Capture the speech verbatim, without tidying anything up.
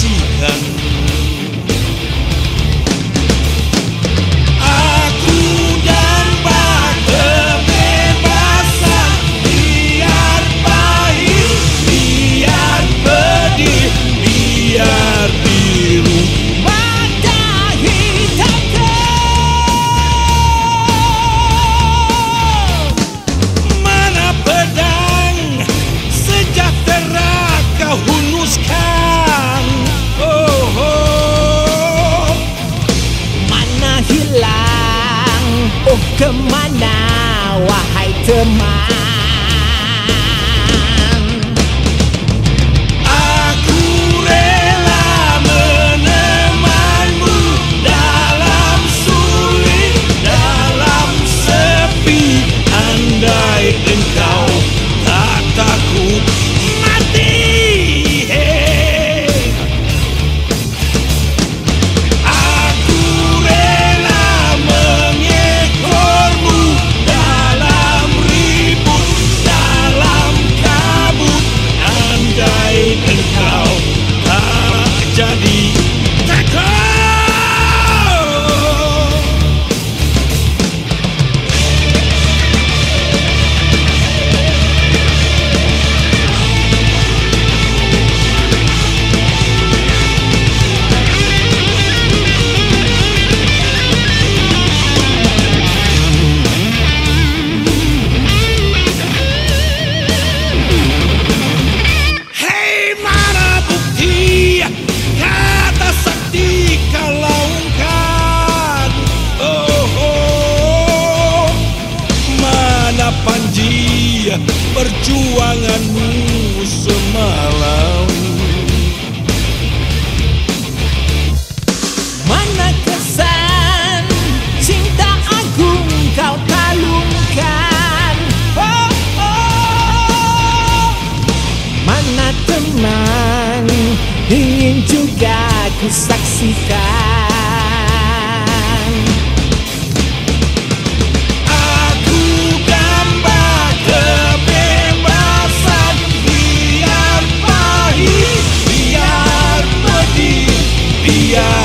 saksikan. Aku dampak kebebasan, biar pahit, biar pedih, biar biru mata hitamku. Mana pedang sejahtera kau hunuskan, oh, oh. Mana hilang, oh kemana wahai teman. Aku rela menemanmu dalam sulit, dalam sepi, andai engkau tak takut mati. Hey. Aku rela mengekormu dalam ribut, dalam kabut, andai engkau tak jadi takut. Hei, mana bukti kata sakti kau laungkan, oh, oh. Mana panji perjuanganmu semalam. Mana kesan cinta agung kau talungkan, oh, oh. Mana teman ingin juga ku saksikan. Aku gambar kebebasan, biar pahit, biar pedih, biar